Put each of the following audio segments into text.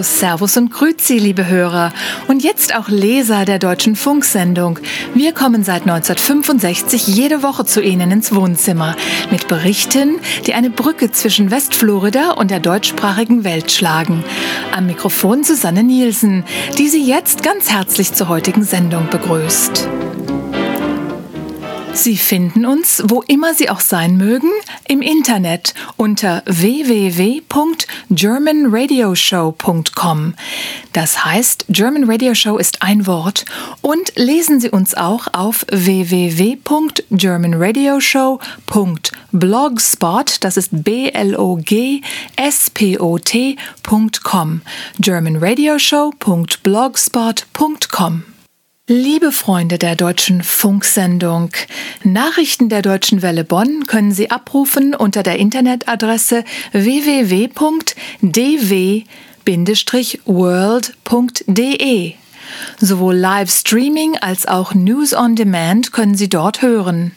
Hallo, Servus und Grüezi, liebe Hörer. Und jetzt auch Leser der Deutschen Funksendung. Wir kommen seit 1965 jede Woche zu Ihnen ins Wohnzimmer mit Berichten, die eine Brücke zwischen Westflorida und der deutschsprachigen Welt schlagen. Am Mikrofon Susanne Nielsen, die Sie jetzt ganz herzlich zur heutigen Sendung begrüßt. Sie finden uns, wo immer Sie auch sein mögen, im Internet unter www.germanradioshow.com. Das heißt, German Radio Show ist ein Wort, und lesen Sie uns auch auf www.germanradioshow.blogspot, das ist blogspot.com, germanradioshow.blogspot.com. Liebe Freunde der Deutschen Funksendung, Nachrichten der Deutschen Welle Bonn können Sie abrufen unter der Internetadresse www.dw-world.de. Sowohl Livestreaming als auch News on Demand können Sie dort hören.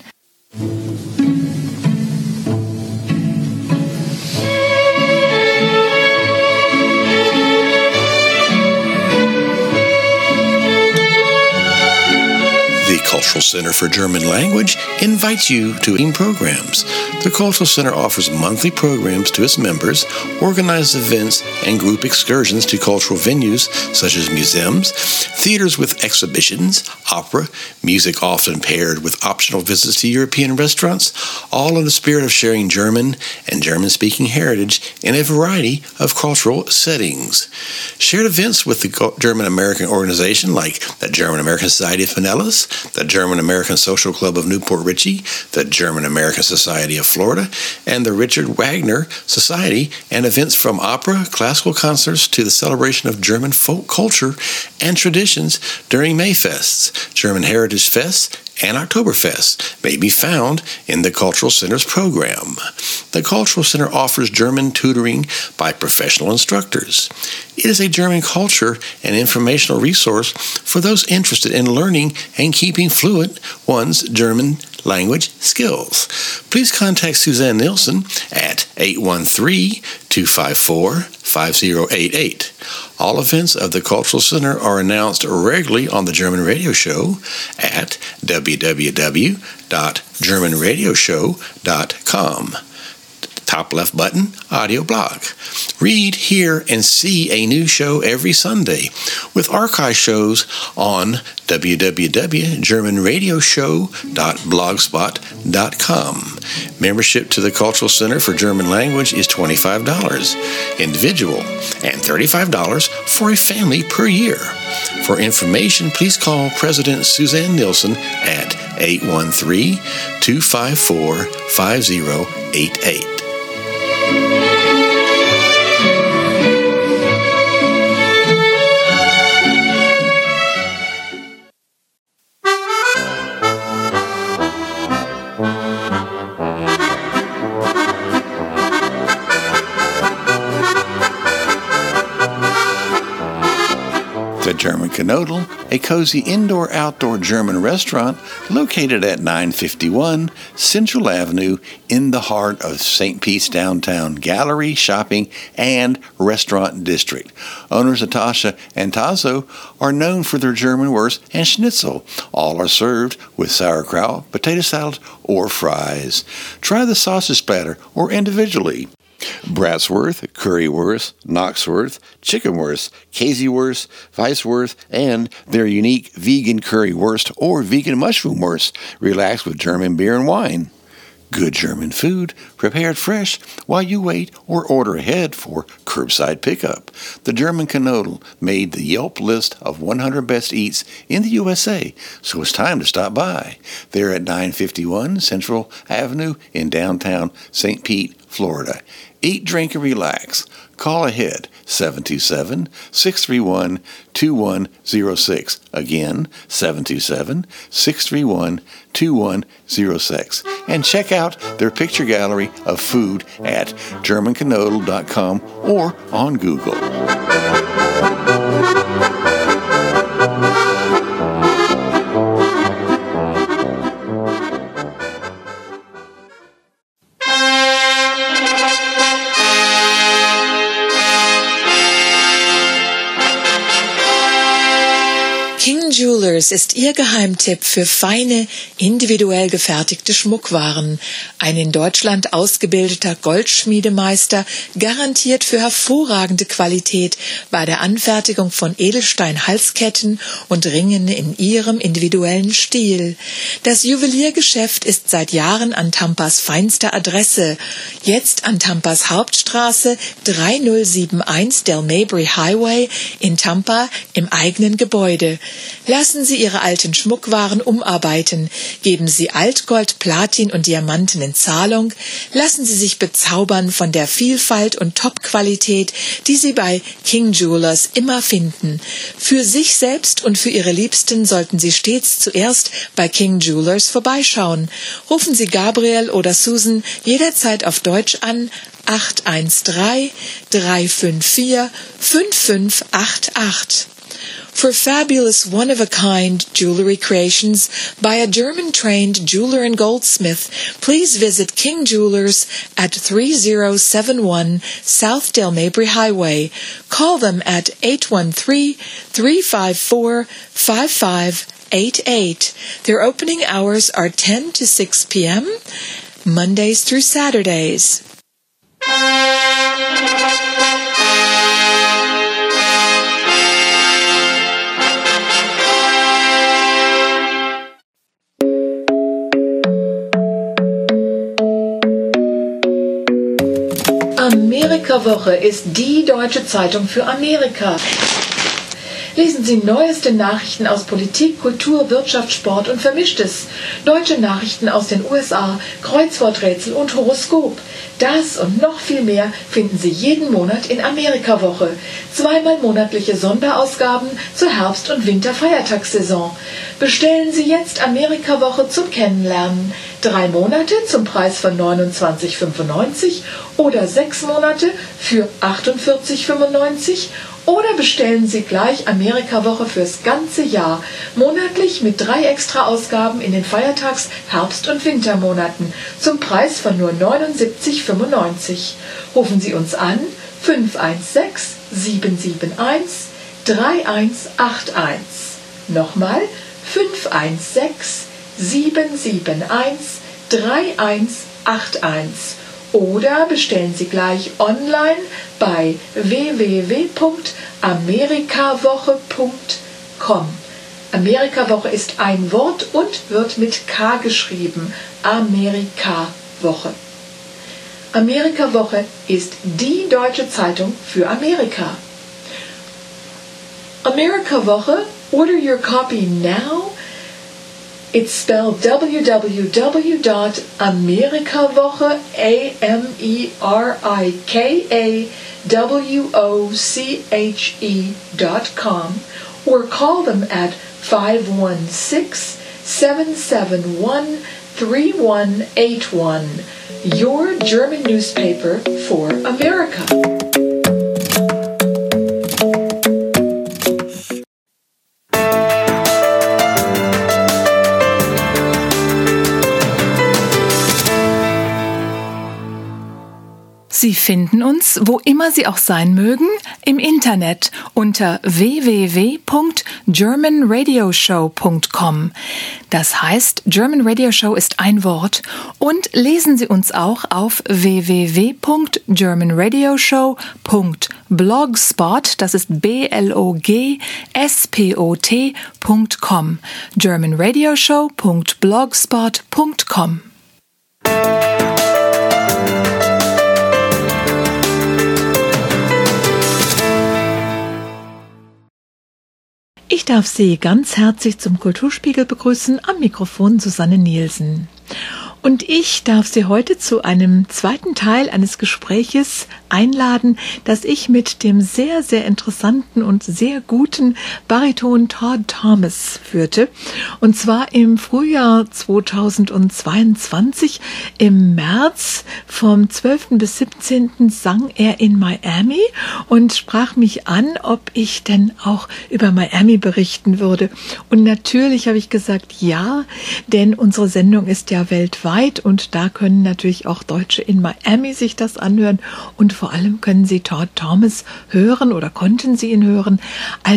The Cultural Center for German Language invites you to programs. The Cultural Center offers monthly programs to its members, organizes events and group excursions to cultural venues such as museums, theaters with exhibitions, opera, music often paired with optional visits to European restaurants, all in the spirit of sharing German and German-speaking heritage in a variety of cultural settings. Shared events with the German-American organization like the German-American Society of Pinellas, the German-American Social Club of Newport Richey, the German-American Society of Florida, and the Richard Wagner Society, and events from opera, classical concerts to the celebration of German folk culture and traditions during Mayfests, German Heritage Fests, and Oktoberfest may be found in the Cultural Center's program. The Cultural Center offers German tutoring by professional instructors. It is a German culture and informational resource for those interested in learning and keeping fluent one's German language skills. Please contact Suzanne Nielsen at 813-254-5088. All events of the Cultural Center are announced regularly on the German Radio Show at www.germanradioshow.com. Top left button, audio blog. Read, hear, and see a new show every Sunday with archive shows on www.germanradioshow.blogspot.com. Membership to the Cultural Center for German Language is $25 individual and $35 for a family per year. For information, please call President Suzanne Nielsen at 813-254-5088. The German Knödel, a cozy indoor-outdoor German restaurant located at 951 Central Avenue in the heart of St. Pete's downtown gallery, shopping, and restaurant district. Owners Natasha and Tazo are known for their German wurst and schnitzel. All are served with sauerkraut, potato salad, or fries. Try the sausage splatter or individually. Bratsworth, Currywurst, Knoxworth, Chickenwurst, Käsewurst, Weisswurst, and their unique vegan currywurst or vegan mushroom wurst. Relax with German beer and wine. Good German food, prepared fresh while you wait or order ahead for curbside pickup. The German Knödel made the Yelp list of 100 best eats in the USA, so it's time to stop by. They're at 951 Central Avenue in downtown St. Pete, Florida. Eat, drink, and relax. Call ahead, 727-631-2106. Again, 727-631-2106. And check out their picture gallery of food at germanknodel.com or on Google. Jewelers ist Ihr Geheimtipp für feine, individuell gefertigte Schmuckwaren. Ein in Deutschland ausgebildeter Goldschmiedemeister garantiert für hervorragende Qualität bei der Anfertigung von Edelstein-Halsketten und Ringen in Ihrem individuellen Stil. Das Juweliergeschäft ist seit Jahren an Tampas feinster Adresse. Jetzt an Tampas Hauptstraße 3071 Del Mabry Highway in Tampa im eigenen Gebäude. Lassen Sie Ihre alten Schmuckwaren umarbeiten. Geben Sie Altgold, Platin und Diamanten in Zahlung. Lassen Sie sich bezaubern von der Vielfalt und Top-Qualität, die Sie bei King Jewelers immer finden. Für sich selbst und für Ihre Liebsten sollten Sie stets zuerst bei King Jewelers vorbeischauen. Rufen Sie Gabriel oder Susan jederzeit auf Deutsch an 813-354-5588. For fabulous one-of-a-kind jewelry creations by a German-trained jeweler and goldsmith, please visit King Jewelers at 3071 South Del Mabry Highway. Call them at 813-354-5588. Their opening hours are 10 to 6 p.m., Mondays through Saturdays. Amerika-Woche ist die deutsche Zeitung für Amerika. Lesen Sie neueste Nachrichten aus Politik, Kultur, Wirtschaft, Sport und Vermischtes. Deutsche Nachrichten aus den USA, Kreuzworträtsel und Horoskop. Das und noch viel mehr finden Sie jeden Monat in Amerika-Woche. Zweimal monatliche Sonderausgaben zur Herbst- und Winterfeiertagssaison. Bestellen Sie jetzt Amerika-Woche zum Kennenlernen. 3 Monate zum Preis von 29,95 oder 6 Monate für 48,95. Oder bestellen Sie gleich Amerika-Woche fürs ganze Jahr, monatlich mit 3 Extra-Ausgaben in den Feiertags-, Herbst- und Wintermonaten zum Preis von nur 79,95. Rufen Sie uns an 516-771-3181. Nochmal 516-771-3181. Oder bestellen Sie gleich online bei www.amerikawoche.com. Amerika-Woche ist ein Wort und wird mit K geschrieben. Amerika-Woche. Amerika-Woche ist die deutsche Zeitung für Amerika. Amerika-Woche, order your copy now. It's spelled www.amerikawoche, AMERIKAWOCHE.com or call them at 516-771-3181. Your German newspaper for America. Sie finden uns, wo immer Sie auch sein mögen, im Internet unter www.germanradioshow.com. Das heißt, German Radio Show ist ein Wort. Und lesen Sie uns auch auf www.germanradioshow.blogspot, das ist blogspot.com. germanradioshow.blogspot.com. Ich darf Sie ganz herzlich zum Kulturspiegel begrüßen, am Mikrofon Susanne Nielsen. Und ich darf Sie heute zu einem zweiten Teil eines Gespräches einladen, das ich mit dem sehr, sehr interessanten und sehr guten Bariton Todd Thomas führte. Und zwar im Frühjahr 2022, im März, vom 12. bis 17. sang er in Miami und sprach mich an, ob ich denn auch über Miami berichten würde. Und natürlich habe ich gesagt, ja, denn unsere Sendung ist ja weltweit. Und da können natürlich auch Deutsche in Miami sich das anhören. Und vor allem können Sie Todd Thomas hören oder konnten Sie ihn hören als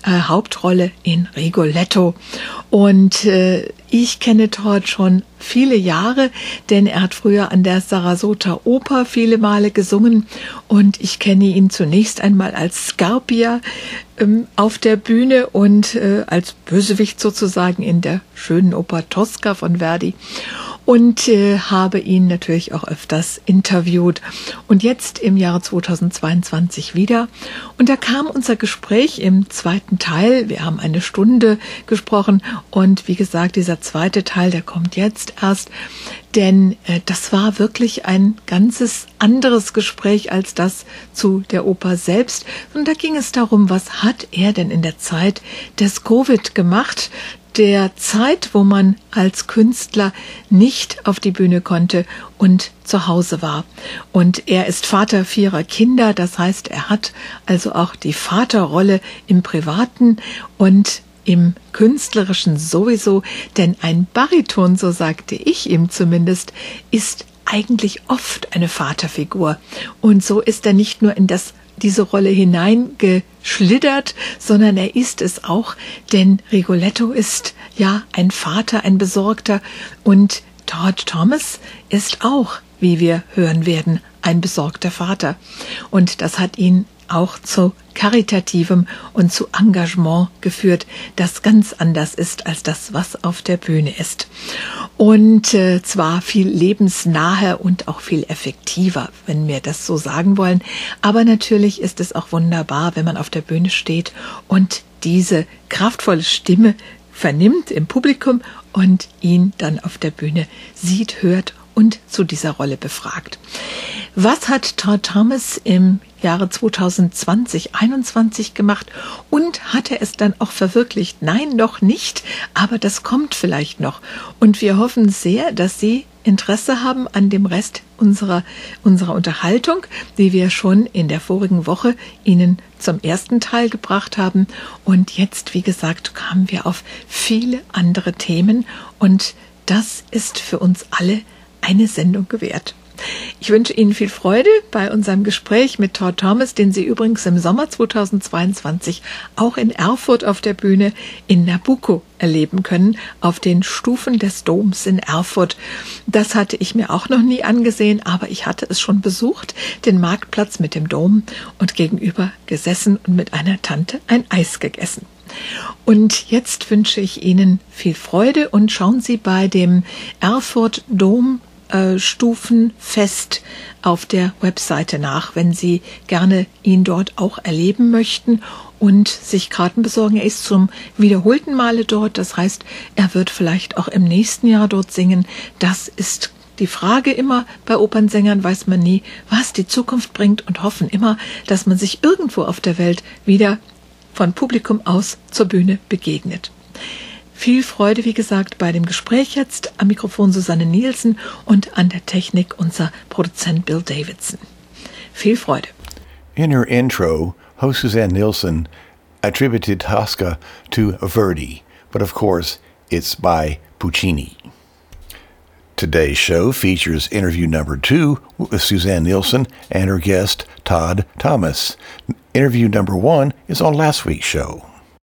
Hauptrolle in Rigoletto. Und ich kenne Todd schon viele Jahre, denn er hat früher an der Sarasota Oper viele Male gesungen und ich kenne ihn zunächst einmal als Scarpia auf der Bühne und als Bösewicht sozusagen in der schönen Oper Tosca von Verdi. Und habe ihn natürlich auch öfters interviewt. Und jetzt im Jahre 2022 wieder. Und da kam unser Gespräch im zweiten Teil. Wir haben eine Stunde gesprochen. Und wie gesagt, dieser zweite Teil, der kommt jetzt erst. Denn das war wirklich ein ganzes anderes Gespräch als das zu der Oper selbst. Und da ging es darum, was hat er denn in der Zeit des Covid gemacht? Der Zeit, wo man als Künstler nicht auf die Bühne konnte und zu Hause war. Und er ist Vater 4 Kinder, das heißt, er hat also auch die Vaterrolle im Privaten und im Künstlerischen sowieso, denn ein Bariton, so sagte ich ihm zumindest, ist eigentlich oft eine Vaterfigur. Und so ist er nicht nur in diese Rolle hineingeschlittert, sondern er ist es auch, denn Rigoletto ist ja ein Vater, ein Besorgter und Todd Thomas ist auch, wie wir hören werden, ein besorgter Vater. Und das hat ihn auch zu Karitativem und zu Engagement geführt, das ganz anders ist als das, was auf der Bühne ist. Und zwar viel lebensnaher und auch viel effektiver, wenn wir das so sagen wollen. Aber natürlich ist es auch wunderbar, wenn man auf der Bühne steht und diese kraftvolle Stimme vernimmt im Publikum und ihn dann auf der Bühne sieht, hört und zu dieser Rolle befragt. Was hat Todd Thomas im Jahre 2020/21 gemacht und hat er es dann auch verwirklicht? Nein, noch nicht, aber das kommt vielleicht noch. Und wir hoffen sehr, dass Sie Interesse haben an dem Rest unserer Unterhaltung, die wir schon in der vorigen Woche Ihnen zum ersten Teil gebracht haben. Und jetzt, wie gesagt, kamen wir auf viele andere Themen und das ist für uns alle eine Sendung gewährt. Ich wünsche Ihnen viel Freude bei unserem Gespräch mit Todd Thomas, den Sie übrigens im Sommer 2022 auch in Erfurt auf der Bühne in Nabucco erleben können, auf den Stufen des Doms in Erfurt. Das hatte ich mir auch noch nie angesehen, aber ich hatte es schon besucht, den Marktplatz mit dem Dom und gegenüber gesessen und mit einer Tante ein Eis gegessen. Und jetzt wünsche ich Ihnen viel Freude und schauen Sie bei dem Erfurt Dom Stufenfest auf der Webseite nach, wenn Sie gerne ihn dort auch erleben möchten und sich Karten besorgen. Er ist zum wiederholten Male dort, das heißt, er wird vielleicht auch im nächsten Jahr dort singen. Das ist die Frage immer, bei Opernsängern weiß man nie, was die Zukunft bringt und hoffen immer, dass man sich irgendwo auf der Welt wieder von Publikum aus zur Bühne begegnet. Viel Freude, wie gesagt, bei dem Gespräch jetzt. Am Mikrofon Susanne Nielsen und an der Technik unser Produzent Bill Davidson. Viel Freude. In her intro, host Suzanne Nielsen attributed Tosca to Verdi, but of course, it's by Puccini. Today's show features interview number 2 with Suzanne Nielsen and her guest, Todd Thomas. Interview number 1 is on last week's show.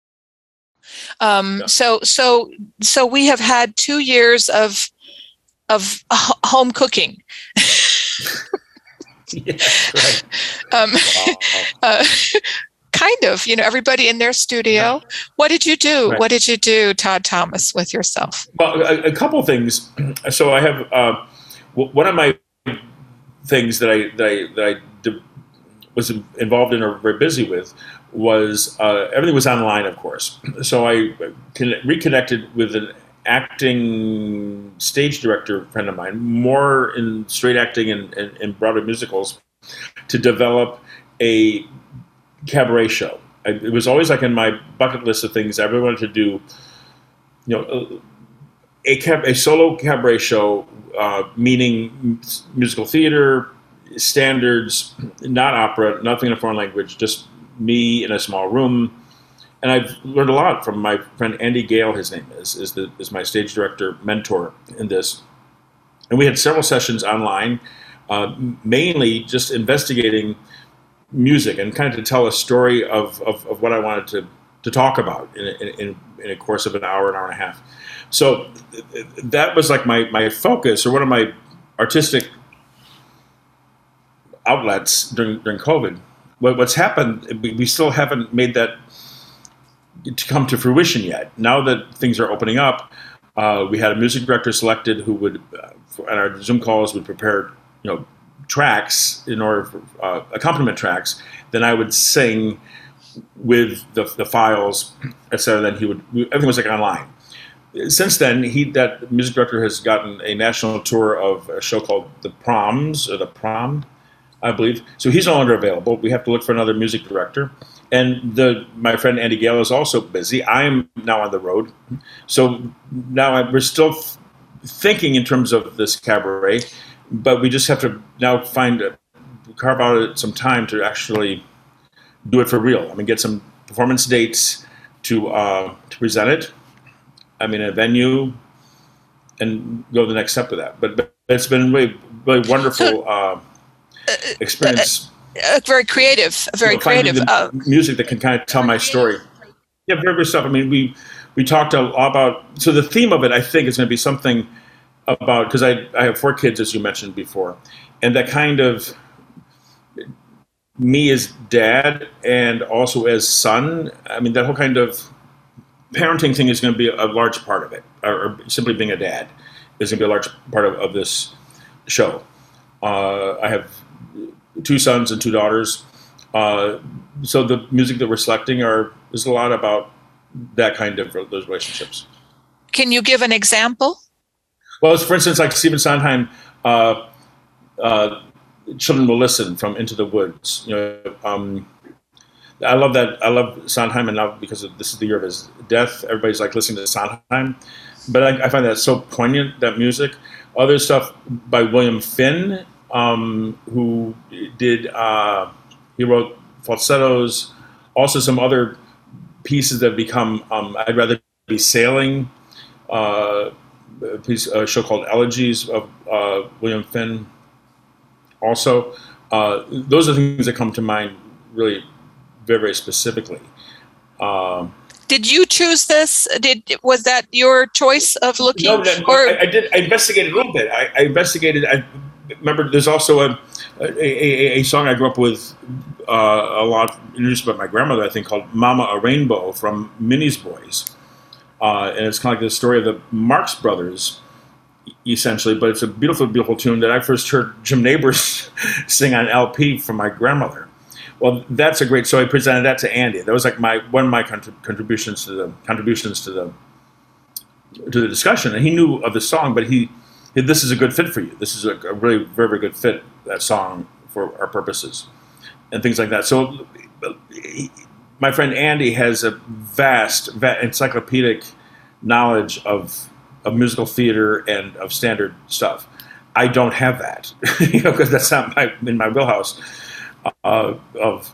So we have had 2 years of home cooking. Yeah, right. Kind of, everybody in their studio. Yeah. What did you do? Right. What did you do, Todd Thomas, with yourself? Well, a couple of things. So I have one of my things that I was involved in or very busy with was everything was online, of course. So I reconnected with an acting stage director friend of mine, more in straight acting and Broadway musicals, to develop a cabaret show. It was always like in my bucket list of things I really wanted to do, a solo cabaret show, meaning musical theater, standards, not opera, nothing in a foreign language, just me in a small room. And I've learned a lot from my friend Andy Gale, his name is my stage director mentor in this. And we had several sessions online, mainly just investigating music and kind of to tell a story of what I wanted talk about in a course of an hour and a half. So that was like my focus, or one of my artistic outlets during COVID. What's happened, we still haven't made that to come to fruition yet. Now that things are opening up, we had a music director selected who would, on our Zoom calls, would prepare, tracks in order for accompaniment tracks. Then I would sing with the files, etc. Then everything was like online. Since then, that music director has gotten a national tour of a show called The Proms, or The Prom, I believe. So he's no longer available. We have to look for another music director. And my friend Andy Gale is also busy. I'm now on the road. So now we're still thinking in terms of this cabaret, but we just have to now carve out some time to actually do it for real. I mean, get some performance dates to present it. I mean, a venue, and go the next step with that. But it's been really, really wonderful experience. Very creative, creative. Music that can kind of tell my story. Yeah, very good stuff. I mean, we talked a lot about, so the theme of it, I think, is going to be something about, because I have 4 kids, as you mentioned before, and that kind of me as dad and also as son, I mean, that whole kind of parenting thing is going to be a large part of it, or simply being a dad is going to be a large part of this show. I have 2 sons and 2 daughters. So the music that we're selecting is a lot about that kind of those relationships. Can you give an example? Well, for instance, like Stephen Sondheim, Children Will Listen from Into the Woods. I love that. I love Sondheim, and now because this is the year of his death, everybody's like listening to Sondheim. But I find that so poignant, that music. Other stuff by William Finn, who did, he wrote falsettos, also some other pieces that become, I'd Rather Be Sailing, a show called Elegies of William Finn. Also, those are the things that come to mind really very, very specifically. Did you choose this? Was that your choice of looking? No, I did. I investigated a little bit. I investigated. I remember there's also a song I grew up with a lot, introduced by my grandmother, I think, called "Mama a Rainbow" from Minnie's Boys, and it's kind of like the story of the Marx Brothers, essentially. But it's a beautiful, beautiful tune that I first heard Jim Nabors sing on LP from my grandmother. Well, that's a great. So I presented that to Andy. That was like one of my contributions to the discussion. And he knew of the song, but this is a good fit for you. This is a really very, very good fit, that song, for our purposes, and things like that. So my friend Andy has a vast encyclopedic knowledge of musical theater and of standard stuff. I don't have that, because that's not in my wheelhouse. Of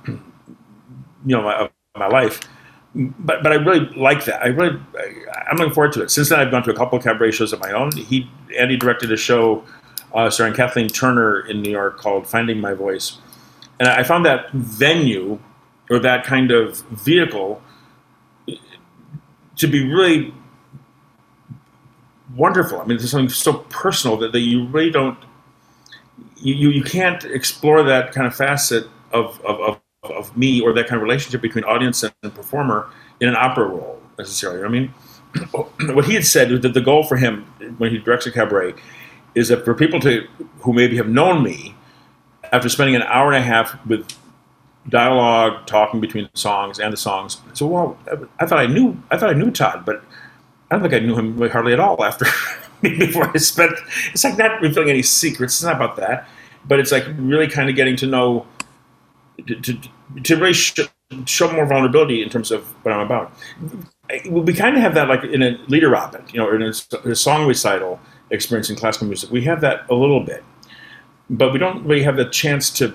my life, but I really like that. I'm looking forward to it. Since then, I've gone to a couple of cabaret shows of my own. Andy directed a show starring Kathleen Turner in New York called Finding My Voice, and I found that venue, or that kind of vehicle, to be really wonderful. I mean, it's something so personal that you really don't. You can't explore that kind of facet of me, or that kind of relationship between audience and performer, in an opera role, necessarily. I mean, what he had said, that the goal for him when he directs a cabaret is that for people who maybe have known me, after spending an hour and a half with dialogue, talking between the songs, so, well, I thought I knew Todd, but I don't think I knew him really hardly at all after. Before I spent, it's like not revealing any secrets. It's not about that, but it's like really kind of getting to know, to really show more vulnerability in terms of what I'm about. We kind of have that like in a Liederabend, or in a song recital experience in classical music. We have that a little bit, but we don't really have the chance to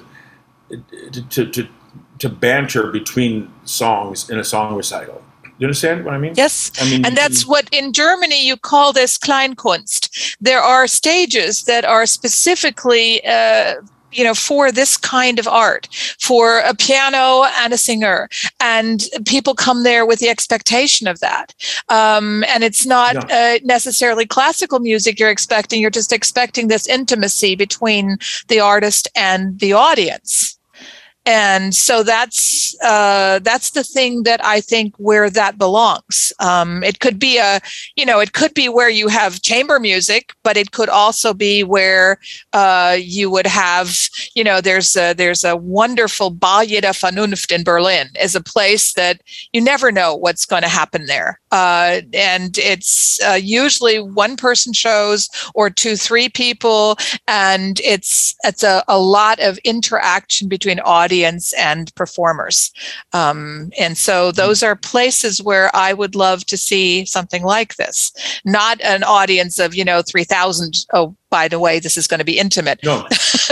banter between songs in a song recital. You understand what I mean? Yes. And that's what in Germany you call this Kleinkunst. There are stages that are specifically for this kind of art, for a piano and a singer, and people come there with the expectation of that. And it's not necessarily classical music you're expecting. You're just expecting this intimacy between the artist and the audience. And so that's the thing that I think where that belongs. It could be it could be where you have chamber music, but it could also be where you would have, there's a wonderful Ball der Vernunft in Berlin, is a place that you never know what's going to happen there. And it's usually one person shows or 2-3 people, and it's a lot of interaction between audience and performers. And so those are places where I would love to see something like this, not an audience of, 3,000. Oh, by the way, this is going to be intimate. No.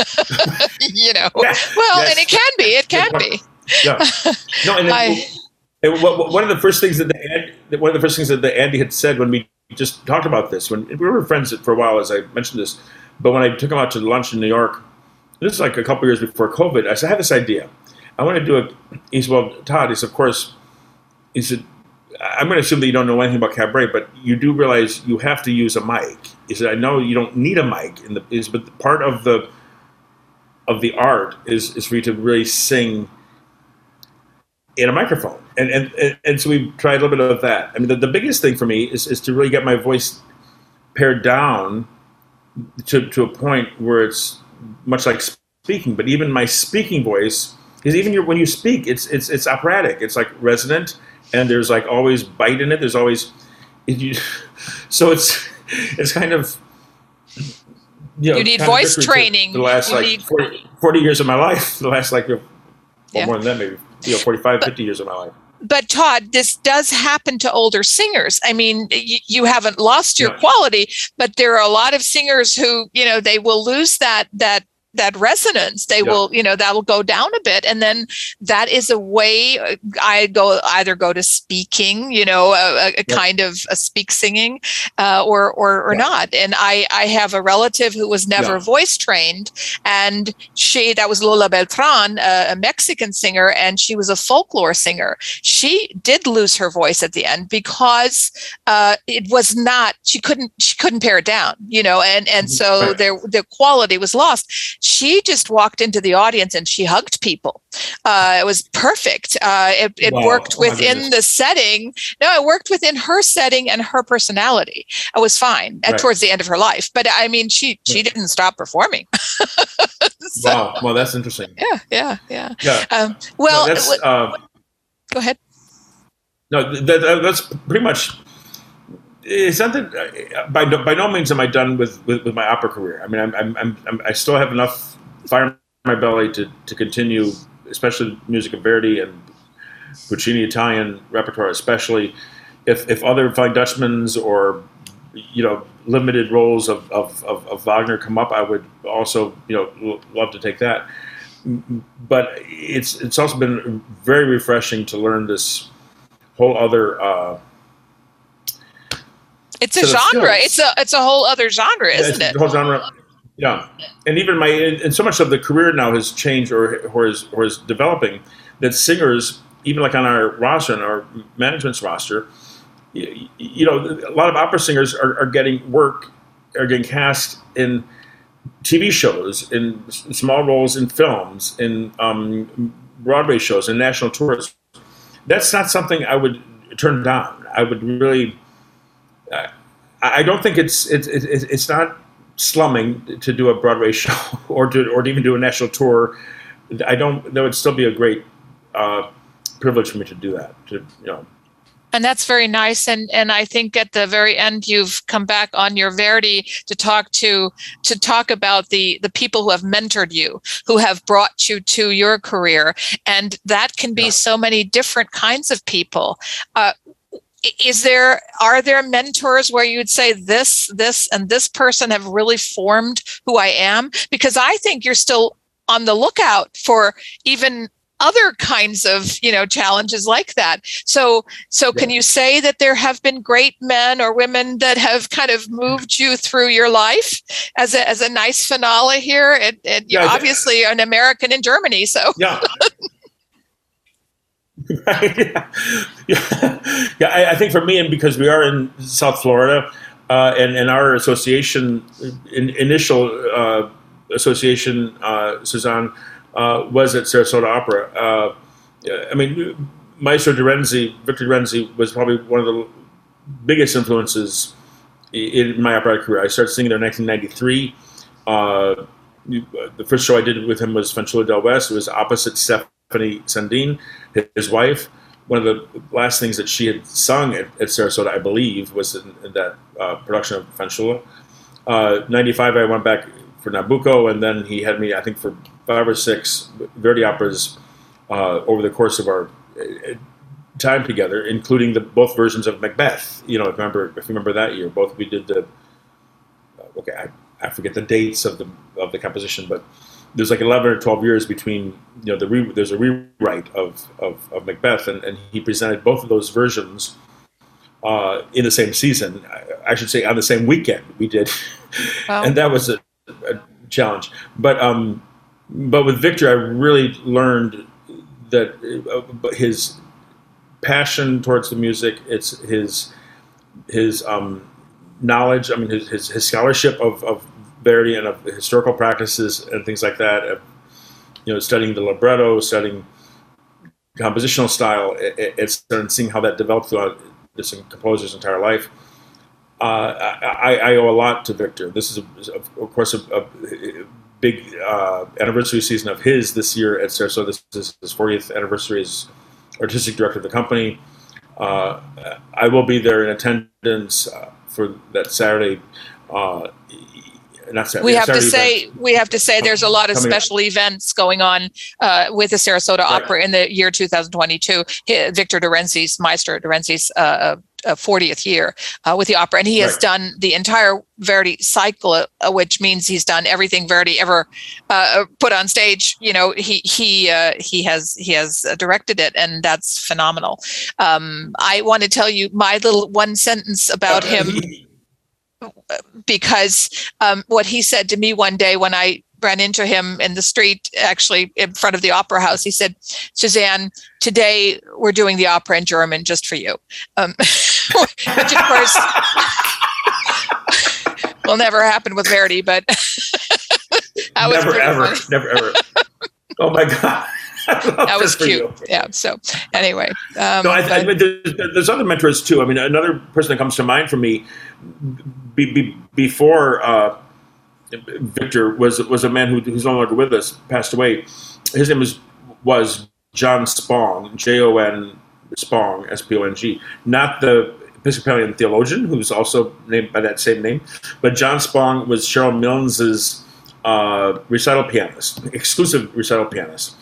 And it can be. Yeah. No, and one of the first things that Andy had said when we just talked about this, when we were friends for a while, as I mentioned this, but when I took him out to lunch in New York, this is like a couple years before COVID, I said, I have this idea. I want to do it. He said, well, Todd, he said, of course, he said, I'm going to assume that you don't know anything about cabaret, but you do realize you have to use a mic. He said, I know you don't need a mic, but part of the art is for you to really sing in a microphone. And so we tried a little bit of that. I mean, the biggest thing for me is to really get my voice pared down to a point where it's much like speaking, but even my speaking voice, because even when you speak, it's operatic. It's like resonant, and there's like always bite in it. There's always, so it's kind of, you need voice training. The last 40 years of my life, the last more than that, maybe 45, 50 years of my life. But Todd, this does happen to older singers. I mean, you haven't lost your quality, but there are a lot of singers who, they will lose that resonance. They will, that will go down a bit. And then that is a way I either go to speaking, a kind of a speak singing, or not. And I have a relative who was never voice trained, and that was Lola Beltran, a Mexican singer, and she was a folklore singer. She did lose her voice at the end because it was not, she couldn't pare it down, and so the quality was lost. She just walked into the audience and she hugged people. It was perfect. It worked within the setting. No, it worked within her setting and her personality. It was fine towards the end of her life. But I mean, she didn't stop performing. Wow. Well, that's interesting. Yeah. Go ahead. No, that's pretty much. It's not that by no means am I done with my opera career. I mean, I still have enough fire in my belly to continue, especially music of Verdi and Puccini Italian repertoire, especially if other Flying Dutchmans or limited roles of Wagner come up. I would also love to take that. But it's also been very refreshing to learn this whole other. It's a genre. It's a whole other genre, isn't it? A whole genre. Yeah, and even and so much of the career now has changed or is developing that singers, even like on our roster, on our management's roster, a lot of opera singers are getting work, are getting cast in TV shows, in small roles in films, in Broadway shows, and national tours. That's not something I would turn down. I would really. I don't think it's not slumming to do a Broadway show or to even do a national tour. That would still be a great privilege for me to do that. And that's very nice. And I think at the very end, you've come back on your Verdi to talk about the people who have mentored you, who have brought you to your career. And that can be so many different kinds of people. Are there mentors where you'd say this, and this person have really formed who I am? Because I think you're still on the lookout for even other kinds of, challenges like that. So can you say that there have been great men or women that have kind of moved you through your life as a nice finale here? And you're obviously an American in Germany, so. Yeah. I think for me, and because we are in South Florida, and our association, initial association, Suzanne, was at Sarasota Opera. Maestro Victor Dorenzi was probably one of the biggest influences in my operatic career. I started singing there in 1993. The first show I did with him was Fanciulla del West. It was opposite Stephanie Sandin, his wife. One of the last things that she had sung at Sarasota, I believe, was in that production of Fanciulla. 95, I went back for Nabucco, and then he had me, I think, for 5 or 6 Verdi operas over the course of our time together, including both versions of Macbeth. If you remember that year, both we did the. I forget the dates of the composition, but there's like 11 or 12 years between. There's a rewrite of Macbeth, and he presented both of those versions in the same season. I should say on the same weekend we did, wow. And that was a challenge. But with Victor, I really learned that his passion towards the music, it's his knowledge. His scholarship of Verdi and of historical practices and things like that. Studying the libretto, studying compositional style, and seeing how that developed throughout this composer's entire life. I owe a lot to Victor. This is, of course, a big anniversary season of his this year at Sarasota. This is his 40th anniversary as artistic director of the company. I will be there in attendance for that Saturday. Not Saturday. We have to say there's a lot of special events going on with the Sarasota Opera in the year 2022. Victor Dorenzi's, Maestro Dorenzi's 40th year with the opera, and he has done the entire Verdi cycle, which means he's done everything Verdi ever put on stage. He has directed it, and that's phenomenal. I want to tell you my little one sentence about him. Because what he said to me one day when I ran into him in the street, actually in front of the opera house, he said, "Suzanne, today we're doing the opera in German just for you," which of course will never happen with Verdi, but never ever. Oh my God. That was cute. Yeah. So anyway, there's other mentors too. Another person that comes to mind for me before Victor was a man who's no longer with us, passed away. His name was John Spong, Jon Spong, Spong, not the Episcopalian theologian who's also named by that same name, but John Spong was Cheryl Milnes's recital pianist, exclusive recital pianist.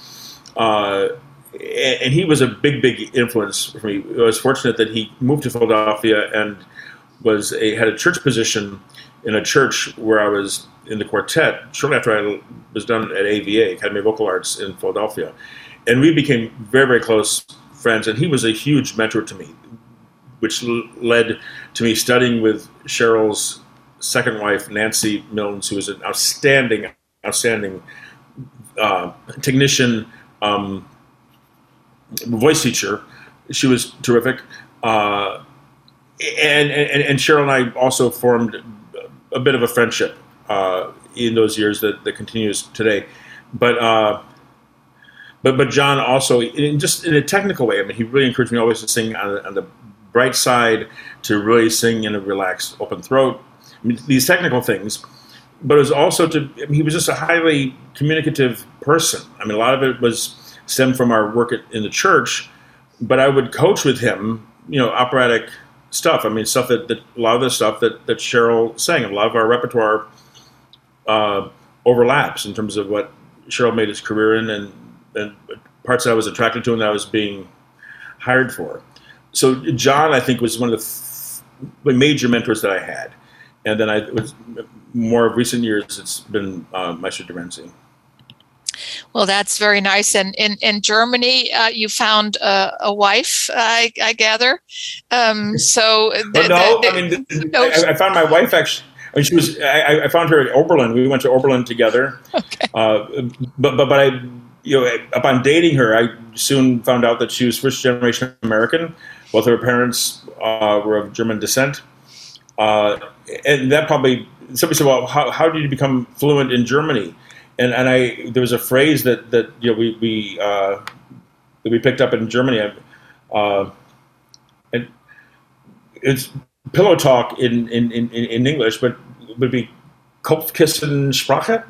And he was a big influence for me. I was fortunate that he moved to Philadelphia and had a church position in a church where I was in the quartet shortly after I was done at AVA, Academy of Vocal Arts in Philadelphia. And we became very, very close friends, and he was a huge mentor to me, which led to me studying with Cheryl's second wife, Nancy Milnes, who was an outstanding technician, voice teacher. She was terrific. And Cheryl and I also formed a bit of a friendship in those years that continues today. But John also, just in a technical way, he really encouraged me always to sing on the bright side, to really sing in a relaxed, open throat. These technical things. But it was also he was just a highly communicative person. A lot of it was stemmed from our work in the church, but I would coach with him, operatic stuff. Stuff that a lot of the stuff that Cheryl sang, a lot of our repertoire overlaps in terms of what Cheryl made his career in and parts that I was attracted to and that I was being hired for. So John, I think, was one of the major mentors that I had. And then more of recent years, it's been Maestro Dorenzi. Well, Well, that's very nice. And in Germany, you found a wife, I gather. I found my wife actually. I mean, I found her at Oberlin. We went to Oberlin together. Okay. But I, upon dating her, I soon found out that she was first generation American. Both of her parents were of German descent, and that probably somebody said, "Well, how did you become fluent in Germany?" And there was a phrase that we picked up in Germany, and it's pillow talk in English, but it would be Kopfkissensprache.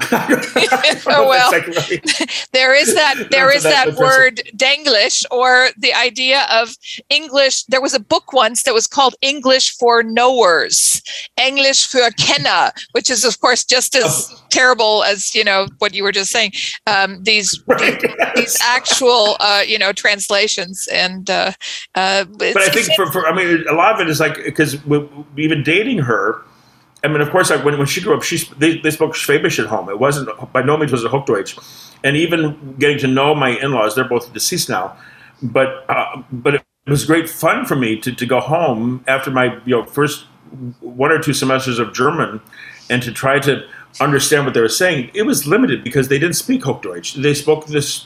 There is that word Denglish, or the idea of English. There was a book once that was called English for Knowers, English für Kenner, which is of course just as terrible as what you were just saying. These actual translations, and but I think for a lot of it is like, because even dating her. I mean, of course, when she grew up, they spoke Schwäbisch at home. It wasn't, by no means was it Hochdeutsch. And even getting to know my in-laws, they're both deceased now. But it was great fun for me to go home after my first 1 or 2 semesters of German and to try to understand what they were saying. It was limited because they didn't speak Hochdeutsch. They spoke this,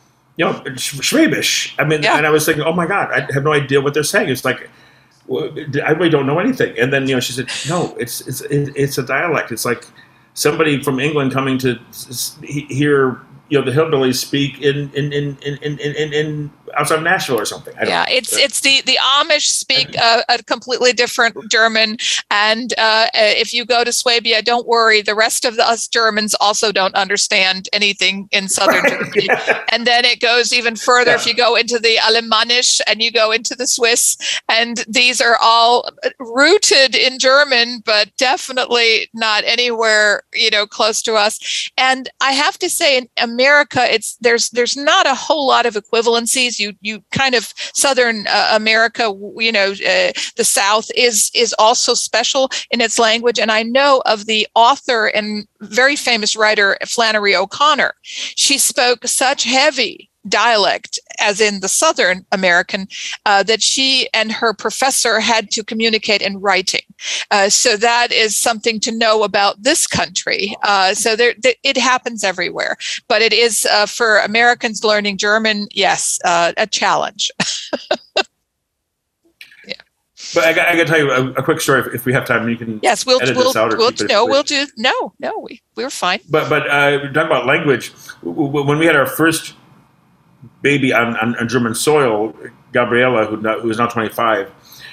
Schwäbisch. I mean, And I was thinking, oh my God, I have no idea what they're saying. It's like, I really don't know anything. And then she said, no, it's a dialect. It's like somebody from England coming to hear the hillbillies speak in outside of Nashville or something. It's the Amish speak a completely different German, and if you go to Swabia, don't worry, the rest of us Germans also don't understand anything in southern Germany. And then it goes even further if you go into the Alemannisch and you go into the Swiss, and these are all rooted in German, but definitely not anywhere close to us. And I have to say, in America, there's not a whole lot of equivalencies. You kind of Southern America, the South is also special in its language. And I know of the author and very famous writer Flannery O'Connor. She spoke such heavy dialect, as in the Southern American, that she and her professor had to communicate in writing. So that is something to know about this country. So it happens everywhere, but it is for Americans learning German, yes, a challenge. But I got to tell you a quick story if we have time. You can edit this out. We're fine. But talking about language, when we had our first baby on German soil, Gabriela, who is now 25,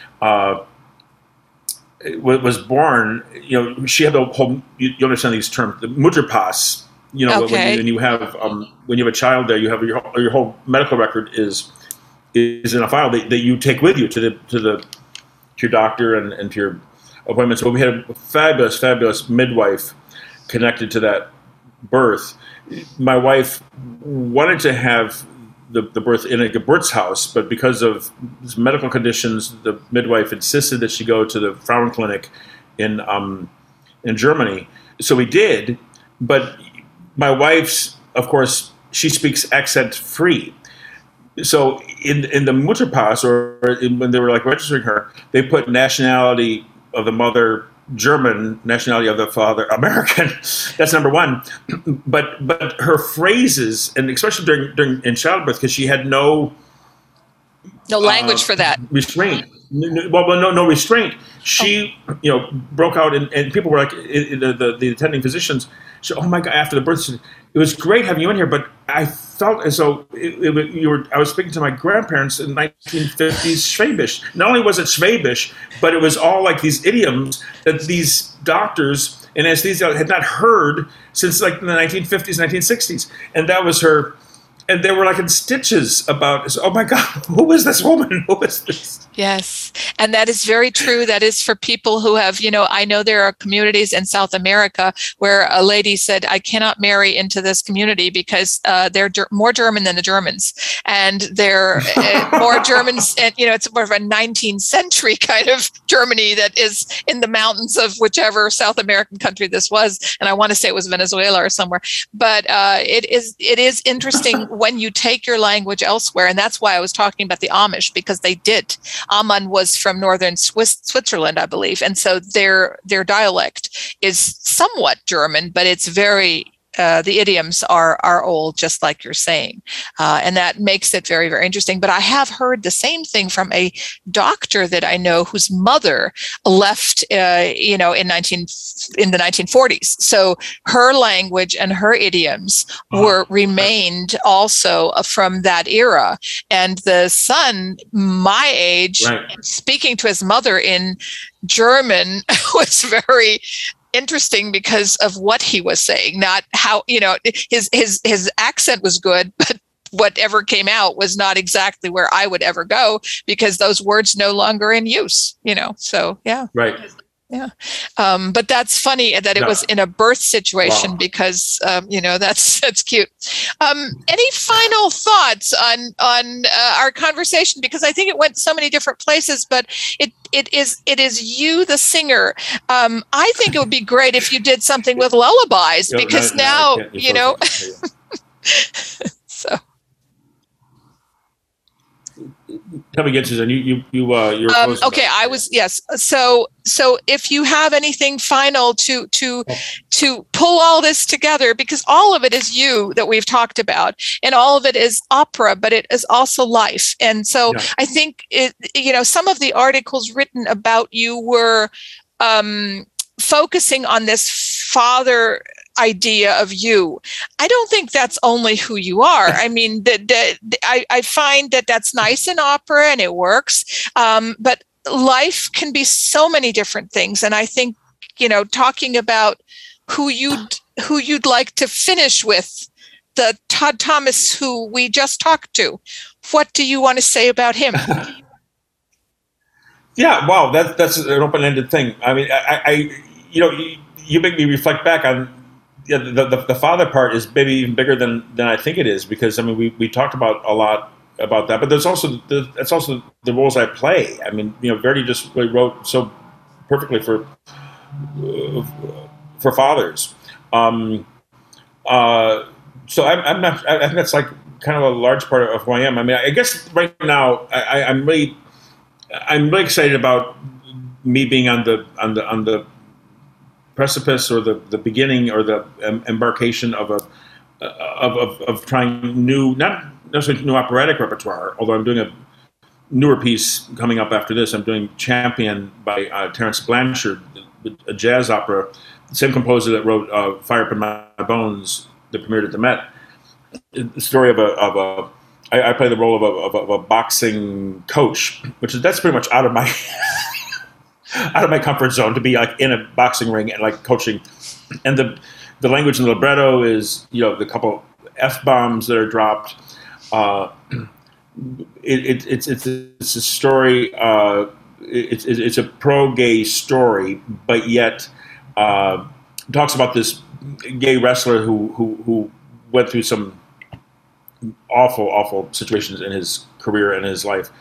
was born. She had the whole. You understand these terms, the Mutterpass. Okay. When you have a child there, you have your whole medical record is in a file that you take with you to your doctor and to your appointments. So we had a fabulous midwife connected to that birth. My wife wanted to have the birth in a Geburtshaus, but because of medical conditions, the midwife insisted that she go to the Frauenklinik in Germany. So we did, but my wife's, of course, she speaks accent-free. So in the Mutterpass, or when they were registering her, they put nationality of the mother German, nationality of the father American. That's number one. But her phrases, and especially during in childbirth, because she had no language for that restraint. No restraint. She broke out, and people were like, the attending physicians. She, oh my God! After the birth, it was great having you in here, but I felt as though I was speaking to my grandparents in 1950s Schwäbisch. Not only was it Schwäbisch, but it was all like these idioms that these doctors and anesthesia had not heard since like the 1950s, 1960s. And that was her. And they were like in stitches about, oh my God, who is this woman? Who is this? Yes. And that is very true. That is for people who have, I know there are communities in South America where a lady said, I cannot marry into this community because they're more German than the Germans. And they're more Germans. And, it's more of a 19th century kind of Germany that is in the mountains of whichever South American country this was. And I want to say it was Venezuela or somewhere. But it is interesting when you take your language elsewhere. And that's why I was talking about the Amish, because they did. Amann was from northern Switzerland, I believe. And so their dialect is somewhat German, but it's very, the idioms are old, just like you're saying. And that makes it very, very interesting. But I have heard the same thing from a doctor that I know whose mother left, in the 1940s. So her language and her idioms remained also from that era. And the son, my age, speaking to his mother in German was very interesting because of what he was saying, not how, his accent was good, but whatever came out was not exactly where I would ever go because those words no longer in use, so yeah. Right. Yeah. But that's funny that it was in a birth situation because, that's cute. Any final thoughts on our conversation? Because I think it went so many different places, but it is you, the singer. I think it would be great if you did something with lullabies because now, so. Tell me again, Suzanne. You're okay. I was yes. So if you have anything final to pull all this together, because all of it is you that we've talked about, and all of it is opera, but it is also life. And so I think some of the articles written about you were focusing on this father idea of you. I don't think that's only who you are. I mean, I find that that's nice in opera and it works. But life can be so many different things. And I think, talking about who you'd like to finish with, the Todd Thomas who we just talked to, what do you want to say about him? Yeah, wow, that's an open-ended thing. I mean, you make me reflect back on the father part is maybe even bigger than I think it is, because I mean we talked about a lot about that, but that's also the roles I play. I mean, Verdi just really wrote so perfectly for fathers. So I'm not. I think that's like kind of a large part of who I am. I mean, I guess right now I'm really excited about me being on the precipice or the beginning or the embarkation of trying not necessarily new operatic repertoire, although I'm doing a newer piece coming up after this. I'm doing Champion by Terence Blanchard, a jazz opera, the same composer that wrote Fire Up in My Bones that premiered at the Met. The story I play the role of a boxing coach, that's pretty much out of my comfort zone to be like in a boxing ring and like coaching. And the language in the libretto is, the couple F-bombs that are dropped. It's a story. It's a pro-gay story, but yet talks about this gay wrestler who went through some awful situations in his career and his life.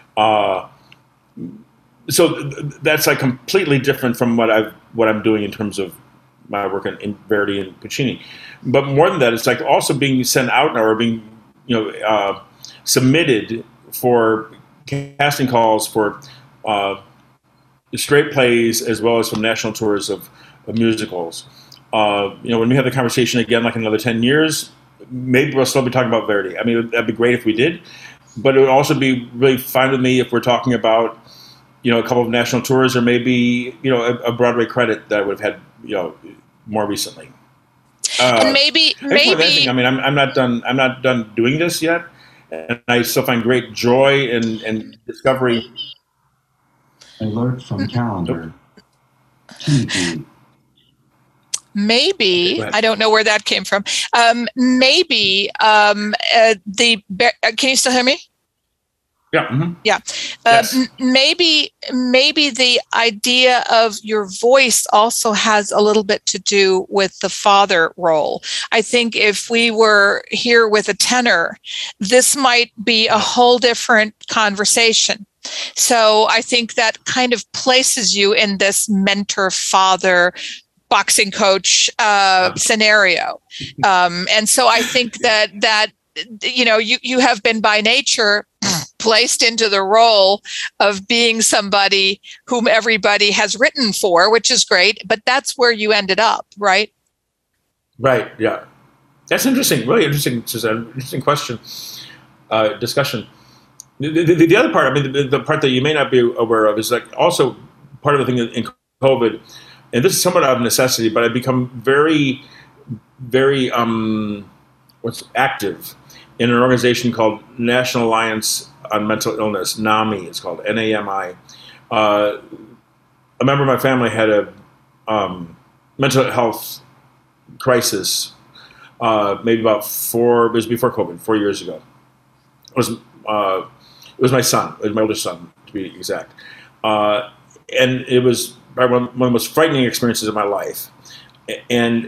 So that's like completely different from what I'm doing in terms of my work in Verdi and Puccini. But more than that, it's like also being sent out now or being submitted for casting calls for straight plays as well as from national tours of musicals. When we have the conversation again, like in another 10 years, maybe we'll still be talking about Verdi. I mean, that'd be great if we did, but it would also be really fine with me if we're talking about a couple of national tours or maybe a Broadway credit that I would have had more recently. And maybe I mean, I'm not done doing this yet, and I still find great joy and discovery. Alert from calendar. Maybe, I don't know where that came from. Maybe can you still hear me? Yeah. Mm-hmm. Yeah. Yes. Maybe the idea of your voice also has a little bit to do with the father role. I think if we were here with a tenor, this might be a whole different conversation. So I think that kind of places you in this mentor, father, boxing coach scenario. And so I think that you have been by nature placed into the role of being somebody whom everybody has written for, which is great, but that's where you ended up, right? Right. Yeah. That's interesting. Really interesting, Suzanne. Interesting question, discussion. The other part, I mean, the part that you may not be aware of is like also part of the thing in COVID, and this is somewhat of necessity, but I've become very, very active in an organization called National Alliance on Mental Illness, NAMI. It's called NAMI. A member of my family had a mental health crisis, maybe it was before COVID, 4 years ago. It was my son. It was my older son, to be exact. And it was one of the most frightening experiences of my life. And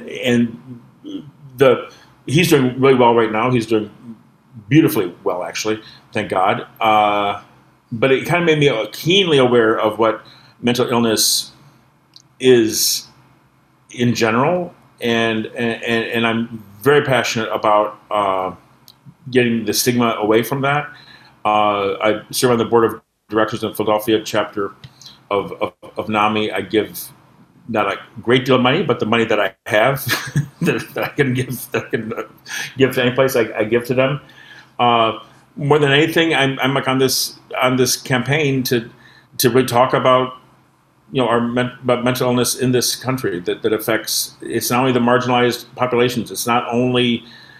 he's doing really well right now. He's doing beautifully well, actually, thank God. But it kind of made me keenly aware of what mental illness is in general, and I'm very passionate about getting the stigma away from that. I serve on the board of directors in the Philadelphia chapter of NAMI. I give not a great deal of money, but the money that I have that I can give to any place, I give to them. More than anything, I'm like on this campaign to really talk about about mental illness in this country that affects. It's not only the marginalized populations. It's not only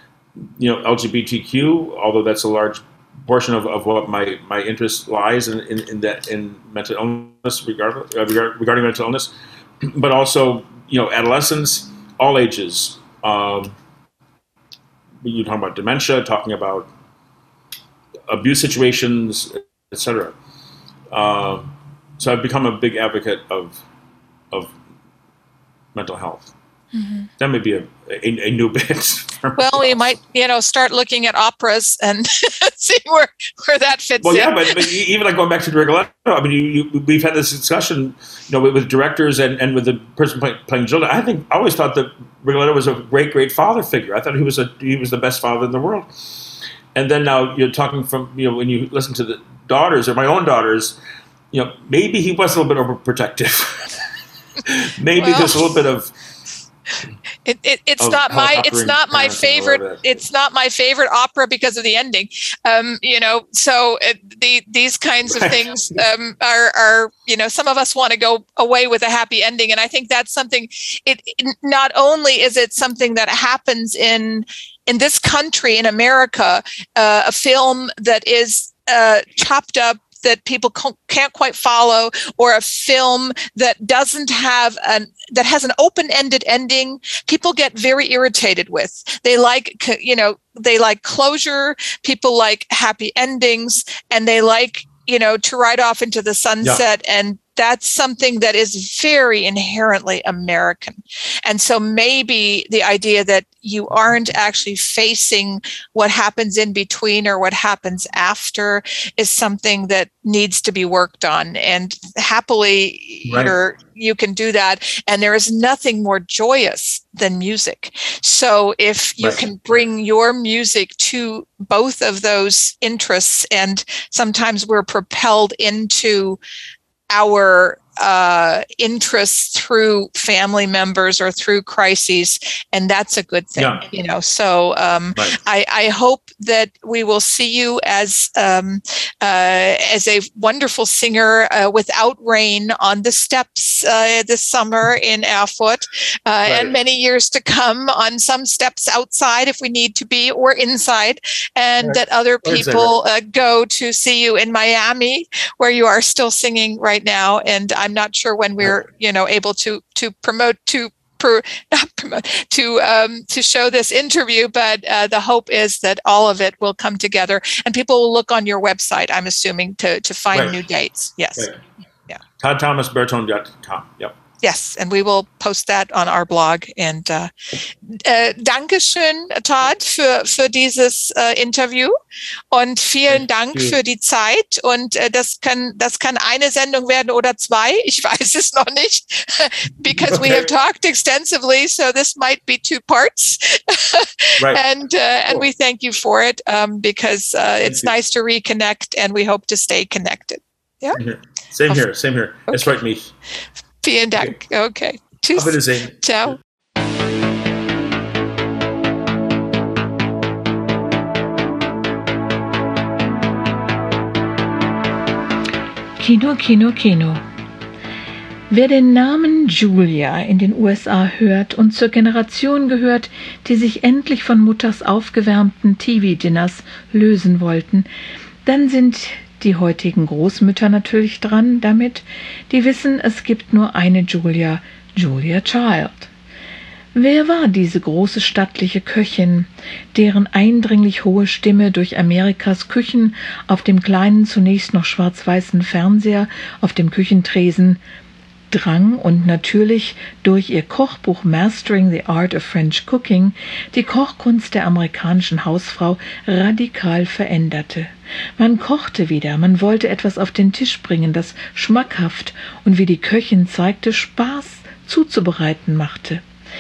LGBTQ, although that's a large portion of what my interest lies in mental illness regarding mental illness, but also adolescents, all ages. You talking about dementia, talking about abuse situations, etc. So I've become a big advocate of mental health. Mm-hmm. That may be a new bit. Well, we might, start looking at operas and see where that fits in. Well, yeah, but even like going back to Rigoletto, I mean, we've had this discussion, with directors and with the person playing Gilda. I always thought that Rigoletto was a great, great father figure. I thought he was the best father in the world. And then now you're talking from, when you listen to the daughters or my own daughters, maybe he was a little bit overprotective. Maybe there's a little bit of. It's not my favorite. It's not my favorite opera because of the ending. So these kinds of things are some of us want to go away with a happy ending, and I think that's something. It not only is it something that happens in this country, in America, a film that is chopped up, that people can't quite follow, or a film that doesn't have that has an open-ended ending, people get very irritated with. They like, they like closure. People like happy endings, and they like, to ride off into the sunset. Yeah. And that's something that is very inherently American. And so maybe the idea that you aren't actually facing what happens in between or what happens after is something that needs to be worked on. And happily, you can do that. And there is nothing more joyous than music. So if you can bring your music to both of those interests, and sometimes we're propelled into our interests through family members or through crises, and that's a good thing. So I hope that we will see you as a wonderful singer without rain on the steps this summer in Erfurt, and many years to come on some steps outside if we need to be, or inside, and that other people go to see you in Miami, where you are still singing right now. And I'm not sure when we're able to show this interview, but the hope is that all of it will come together, and people will look on your website, I'm assuming, to find new dates. Yes. Right. Yeah. ToddThomasBertone.com. Yep. Yes, and we will post that on our blog. And Dankeschön, Todd, für dieses Interview, und vielen Dank für die Zeit. Und das kann eine Sendung werden oder zwei. Ich weiß es noch nicht, because we have talked extensively, so this might be 2 parts. Right. And we thank you for it, because it's nice to reconnect, and we hope to stay connected. Yeah. Same here. Okay. Es freut mich. Vielen Dank. Okay. Tschüss. Auf Wiedersehen. Ciao. Kino. Wer den Namen Julia in den USA hört und zur Generation gehört, die sich endlich von Mutters aufgewärmten TV-Dinners lösen wollten, dann sind die heutigen Großmütter natürlich dran damit, die wissen, es gibt nur eine Julia Child. Wer war diese große stattliche Köchin, deren eindringlich hohe Stimme durch Amerikas Küchen auf dem kleinen, zunächst noch schwarz-weißen Fernseher auf dem Küchentresen drang und natürlich durch ihr Kochbuch Mastering the Art of French Cooking die Kochkunst der amerikanischen Hausfrau radikal veränderte. Man kochte wieder, man wollte etwas auf den Tisch bringen, das schmackhaft und, wie die Köchin zeigte, Spaß zuzubereiten machte.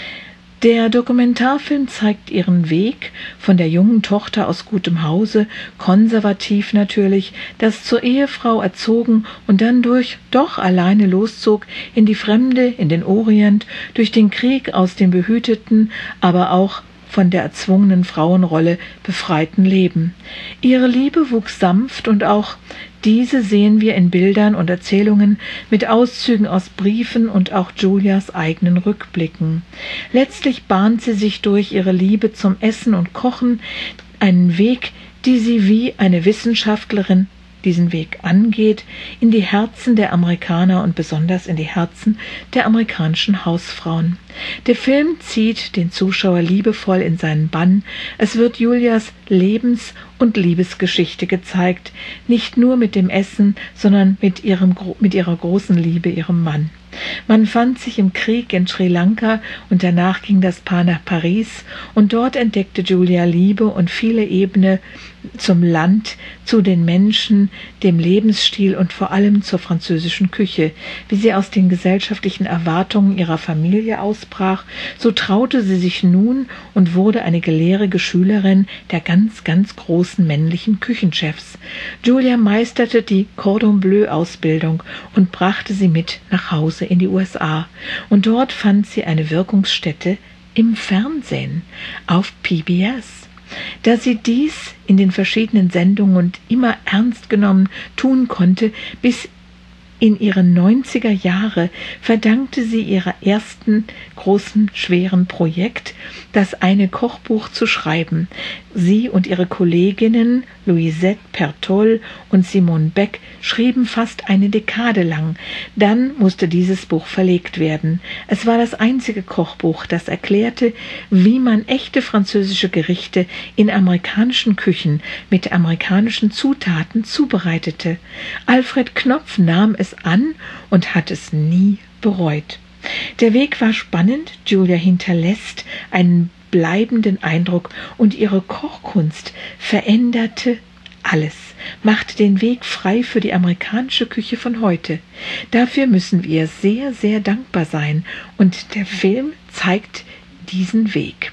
Der Dokumentarfilm zeigt ihren Weg von der jungen Tochter aus gutem Hause, konservativ natürlich, das zur Ehefrau erzogen und dann doch alleine loszog in die Fremde, in den Orient, durch den Krieg aus dem behüteten, aber auch von der erzwungenen Frauenrolle befreiten Leben. Ihre Liebe wuchs sanft, und auch diese sehen wir in Bildern und Erzählungen mit Auszügen aus Briefen und auch Julias eigenen Rückblicken. Letztlich bahnt sie sich durch ihre Liebe zum Essen und Kochen einen Weg, die sie wie eine Wissenschaftlerin diesen Weg angeht, in die Herzen der Amerikaner und besonders in die Herzen der amerikanischen Hausfrauen. Der Film zieht den Zuschauer liebevoll in seinen Bann. Es wird Julias Lebens- und Liebesgeschichte gezeigt, nicht nur mit dem Essen, sondern mit ihrer großen Liebe, ihrem Mann. Man fand sich im Krieg in Sri Lanka und danach ging das Paar nach Paris, und dort entdeckte Julia Liebe und viele Ebene zum Land, zu den Menschen, dem Lebensstil und vor allem zur französischen Küche. Wie sie aus den gesellschaftlichen Erwartungen ihrer Familie ausbrach, so traute sie sich nun und wurde eine gelehrige Schülerin der ganz, ganz großen männlichen Küchenchefs. Julia meisterte die Cordon Bleu Ausbildung und brachte sie mit nach Hause in die USA. Und dort fand sie eine Wirkungsstätte im Fernsehen, auf PBS. Da sie dies in den verschiedenen Sendungen und immer ernst genommen tun konnte, bis in ihre 90er Jahre, verdankte sie ihrer ersten großen, schweren Projekt, das eine Kochbuch zu schreiben. Sie und ihre Kolleginnen Louisette Pertol und Simone Beck schrieben fast eine Dekade lang. Dann musste dieses Buch verlegt werden. Es war das einzige Kochbuch, das erklärte, wie man echte französische Gerichte in amerikanischen Küchen mit amerikanischen Zutaten zubereitete. Alfred Knopf nahm es an und hat es nie bereut. Der Weg war spannend. Julia hinterlässt einen bleibenden Eindruck, und ihre Kochkunst veränderte alles, machte den Weg frei für die amerikanische Küche von heute. Dafür müssen wir sehr, sehr dankbar sein, und der Film zeigt diesen Weg.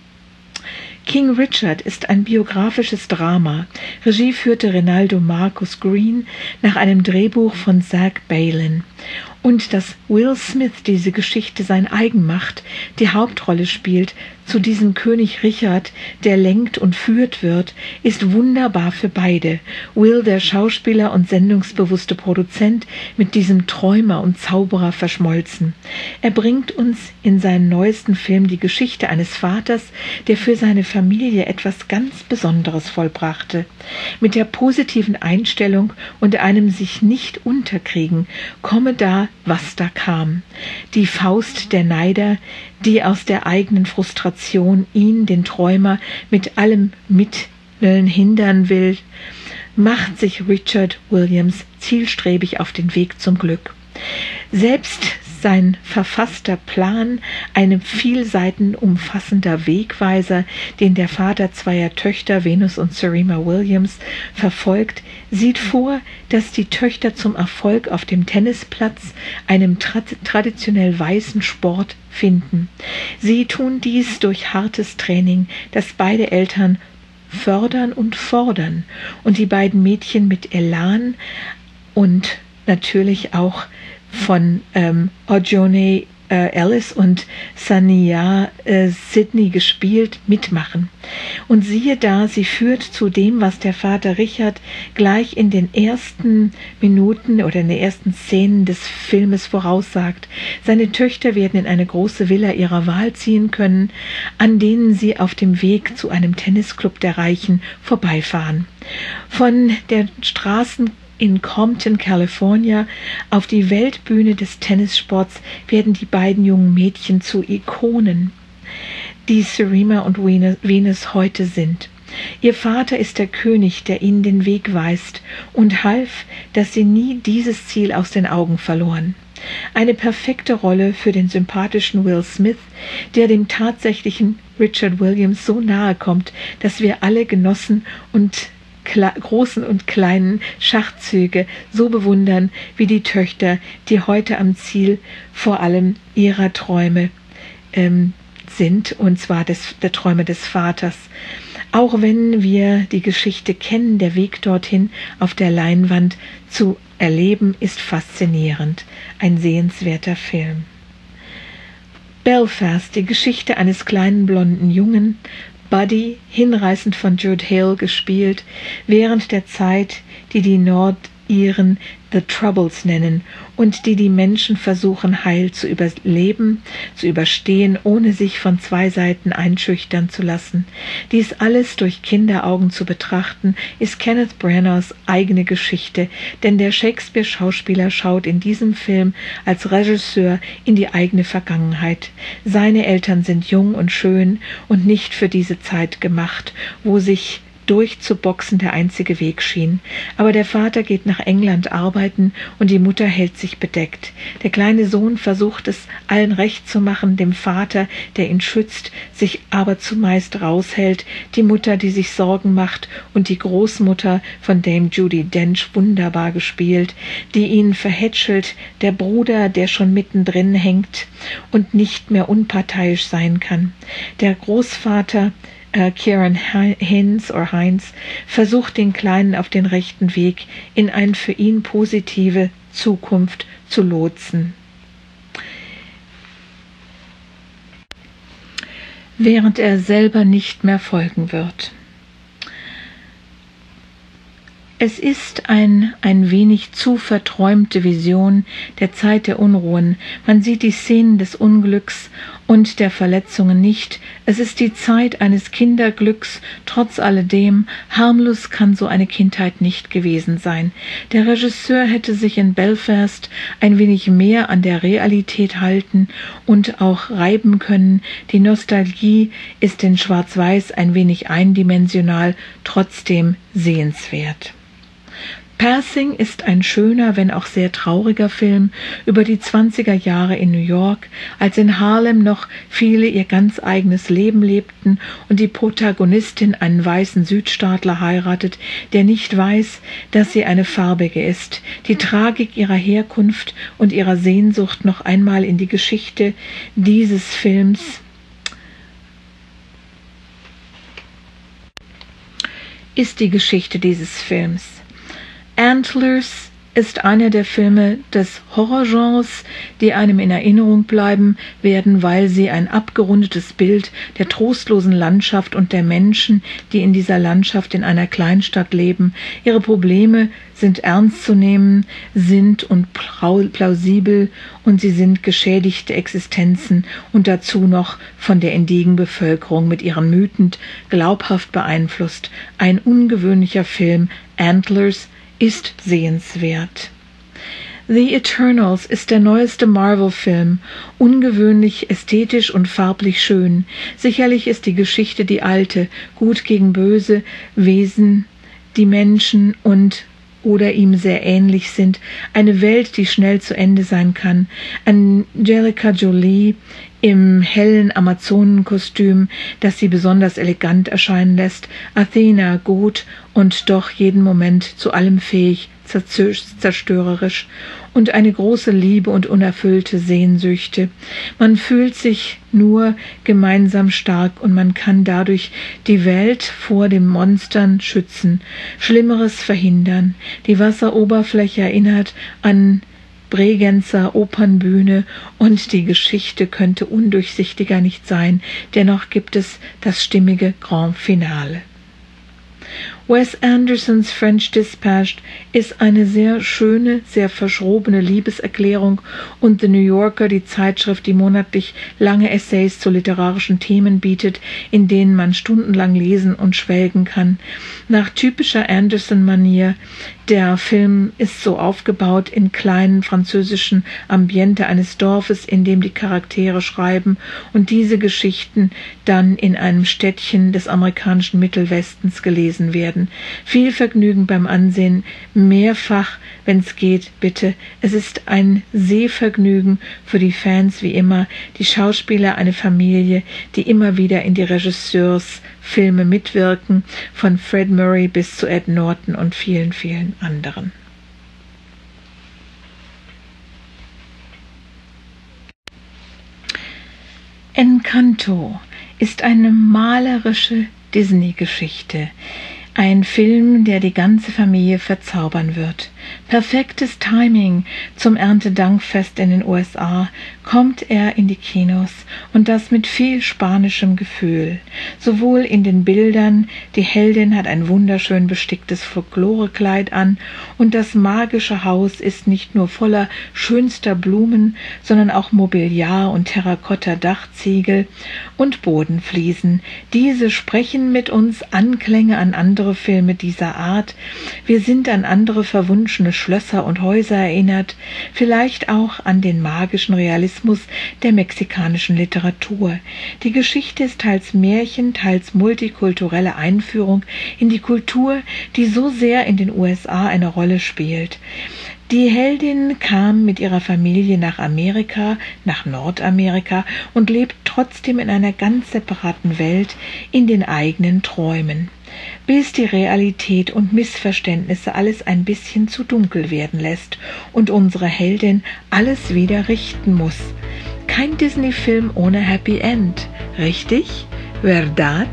King Richard ist ein biografisches Drama. Regie führte Renaldo Marcus Green nach einem Drehbuch von Zach Baylin. Und dass Will Smith diese Geschichte sein eigen macht, die Hauptrolle spielt, zu diesem König Richard, der lenkt und führt wird, ist wunderbar für beide. Will, der Schauspieler und sendungsbewusste Produzent, mit diesem Träumer und Zauberer verschmolzen. Er bringt uns in seinem neuesten Film die Geschichte eines Vaters, der für seine Familie etwas ganz Besonderes vollbrachte. Mit der positiven Einstellung und einem sich nicht unterkriegen komme da war, was da kam. Die Faust der Neider, die aus der eigenen Frustration ihn, den Träumer, mit allem Mitteln hindern will, macht sich Richard Williams zielstrebig auf den Weg zum Glück. Selbst sein verfasster Plan, ein viel Seiten umfassender Wegweiser, den der Vater zweier Töchter, Venus und Serena Williams, verfolgt, sieht vor, dass die Töchter zum Erfolg auf dem Tennisplatz, einem traditionell weißen Sport, finden. Sie tun dies durch hartes Training, das beide Eltern fördern und fordern und die beiden Mädchen mit Elan und natürlich auch von Audrey Ellis und Sania Sidney gespielt, mitmachen. Und siehe da, sie führt zu dem, was der Vater Richard gleich in den ersten Minuten oder in den ersten Szenen des Filmes voraussagt. Seine Töchter werden in eine große Villa ihrer Wahl ziehen können, an denen sie auf dem Weg zu einem Tennisclub der Reichen vorbeifahren. Von der Straßen in Compton, California, auf die Weltbühne des Tennissports werden die beiden jungen Mädchen zu Ikonen, die Serena und Venus heute sind. Ihr Vater ist der König, der ihnen den Weg weist und half, dass sie nie dieses Ziel aus den Augen verloren. Eine perfekte Rolle für den sympathischen Will Smith, der dem tatsächlichen Richard Williams so nahe kommt, dass wir alle genossen und großen und kleinen Schachzüge so bewundern wie die Töchter, die heute am Ziel vor allem ihrer Träume sind, und zwar der Träume des Vaters. Auch wenn wir die Geschichte kennen, der Weg dorthin auf der Leinwand zu erleben, ist faszinierend. Ein sehenswerter Film. Belfast, die Geschichte eines kleinen blonden Jungen, Buddy, hinreißend von Jude Hale gespielt, während der Zeit, die die Nordiren The Troubles nennen und die Menschen versuchen, heil zu überleben, zu überstehen, ohne sich von zwei Seiten einschüchtern zu lassen. Dies alles durch Kinderaugen zu betrachten, ist Kenneth Branaghs eigene Geschichte, denn der Shakespeare-Schauspieler schaut in diesem Film als Regisseur in die eigene Vergangenheit. Seine Eltern sind jung und schön und nicht für diese Zeit gemacht, wo sich durchzuboxen der einzige Weg schien. Aber der Vater geht nach England arbeiten und die Mutter hält sich bedeckt. Der kleine Sohn versucht es allen recht zu machen, dem Vater, der ihn schützt, sich aber zumeist raushält, die Mutter, die sich Sorgen macht, und die Großmutter, von Dame Judi Dench wunderbar gespielt, die ihn verhätschelt, der Bruder, der schon mittendrin hängt und nicht mehr unparteiisch sein kann. Der Großvater Kieran Hines versucht, den Kleinen auf den rechten Weg in eine für ihn positive Zukunft zu lotsen. Während er selber nicht mehr folgen wird. Es ist ein wenig zu verträumte Vision der Zeit der Unruhen. Man sieht die Szenen des Unglücks und der Verletzungen nicht. Es ist die Zeit eines Kinderglücks. Trotz alledem, harmlos kann so eine Kindheit nicht gewesen sein. Der Regisseur hätte sich in Belfast ein wenig mehr an der Realität halten und auch reiben können. Die Nostalgie ist in Schwarz-Weiß ein wenig eindimensional, trotzdem sehenswert. Passing ist ein schöner, wenn auch sehr trauriger Film über die 20er Jahre in New York, als in Harlem noch viele ihr ganz eigenes Leben lebten und die Protagonistin einen weißen Südstaatler heiratet, der nicht weiß, dass sie eine Farbige ist. Die Tragik ihrer Herkunft und ihrer Sehnsucht noch einmal in die Geschichte dieses Films ist die Geschichte dieses Films. Antlers ist einer der Filme des Horrorgenres, die einem in Erinnerung bleiben werden, weil sie ein abgerundetes Bild der trostlosen Landschaft und der Menschen, die in dieser Landschaft in einer Kleinstadt leben, ihre Probleme sind ernst zu nehmen, sind und plausibel und sie sind geschädigte Existenzen und dazu noch von der indigenen Bevölkerung mit ihren Mythen glaubhaft beeinflusst. Ein ungewöhnlicher Film, Antlers, ist sehenswert. The Eternals ist der neueste Marvel-Film, ungewöhnlich ästhetisch und farblich schön. Sicherlich ist die Geschichte die alte, gut gegen böse Wesen, die Menschen und oder ihm sehr ähnlich sind, eine Welt, die schnell zu Ende sein kann. Angelina Jolie im hellen Amazonenkostüm, das sie besonders elegant erscheinen lässt, Athena gut und doch jeden Moment zu allem fähig, zerstörerisch, und eine große Liebe und unerfüllte Sehnsüchte. Man fühlt sich nur gemeinsam stark und man kann dadurch die Welt vor den Monstern schützen, Schlimmeres verhindern. Die Wasseroberfläche erinnert an Bregenzer Opernbühne und die Geschichte könnte undurchsichtiger nicht sein. Dennoch gibt es das stimmige Grand Finale. Wes Andersons French Dispatch ist eine sehr schöne, sehr verschrobene Liebeserklärung und The New Yorker, die Zeitschrift, die monatlich lange Essays zu literarischen Themen bietet, in denen man stundenlang lesen und schwelgen kann. Nach typischer Anderson-Manier, der Film ist so aufgebaut in kleinen französischen Ambiente eines Dorfes, in dem die Charaktere schreiben und diese Geschichten dann in einem Städtchen des amerikanischen Mittelwestens gelesen werden. Viel Vergnügen beim Ansehen, mehrfach, wenn es geht, bitte. Es ist ein Sehvergnügen für die Fans wie immer, die Schauspieler, eine Familie, die immer wieder in die Regisseursfilme mitwirken, von Fred Murray bis zu Ed Norton und vielen, vielen anderen. Encanto ist eine malerische Disney-Geschichte. Ein Film, der die ganze Familie verzaubern wird. Perfektes Timing zum Erntedankfest in den USA kommt er in die Kinos und das mit viel spanischem Gefühl. Sowohl in den Bildern, die Heldin hat ein wunderschön besticktes Folklorekleid an und das magische Haus ist nicht nur voller schönster Blumen, sondern auch Mobiliar und Terrakotta-Dachziegel und Bodenfliesen. Diese sprechen mit uns Anklänge an andere Filme dieser Art. Wir sind an andere verwunschene Schlösser und Häuser erinnert, vielleicht auch an den magischen Realismus der mexikanischen Literatur. Die Geschichte ist teils Märchen, teils multikulturelle Einführung in die Kultur, die so sehr in den USA eine Rolle spielt. Die Heldin kam mit ihrer Familie nach Amerika, nach Nordamerika und lebt trotzdem in einer ganz separaten Welt, in den eigenen Träumen, bis die Realität und Missverständnisse alles ein bisschen zu dunkel werden lässt und unsere Heldin alles wieder richten muss. Kein Disney-Film ohne Happy End, richtig? Verdad?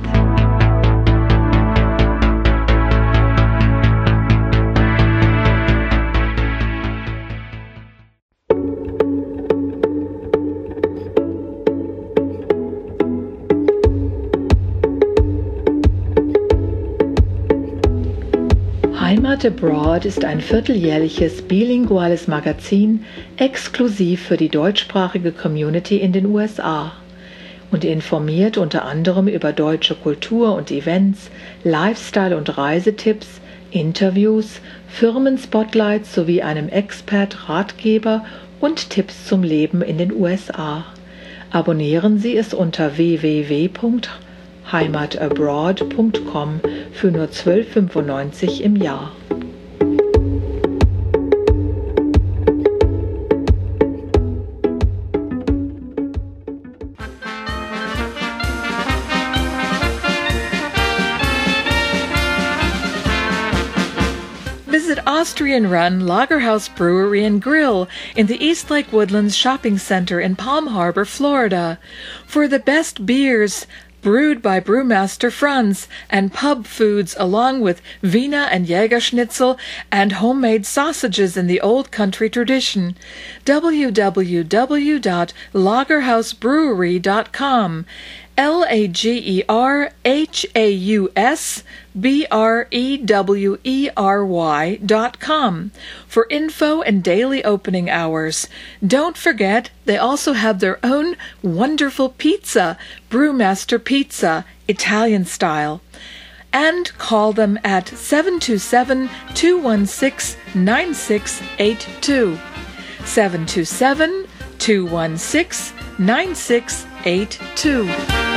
Heimat Abroad ist ein vierteljährliches bilinguales Magazin exklusiv für die deutschsprachige Community in den USA und informiert unter anderem über deutsche Kultur und Events, Lifestyle- und Reisetipps, Interviews, Firmenspotlights sowie einem Expat-Ratgeber und Tipps zum Leben in den USA. Abonnieren Sie es unter www.heimatabroad.com für nur $12,95 im Jahr. Visit Austrian-run Lagerhaus Brewery and Grill in the Eastlake Woodlands Shopping Center in Palm Harbor, Florida, for the best beers brewed by brewmaster Franz and pub foods along with Wiener and Jägerschnitzel and homemade sausages in the old country tradition. www.lagerhausbrewery.com LagerhausBrewery.com for info and daily opening hours. Don't forget, they also have their own wonderful pizza, Brewmaster Pizza, Italian style. and call them at 727-216-9682. 727-216-9682.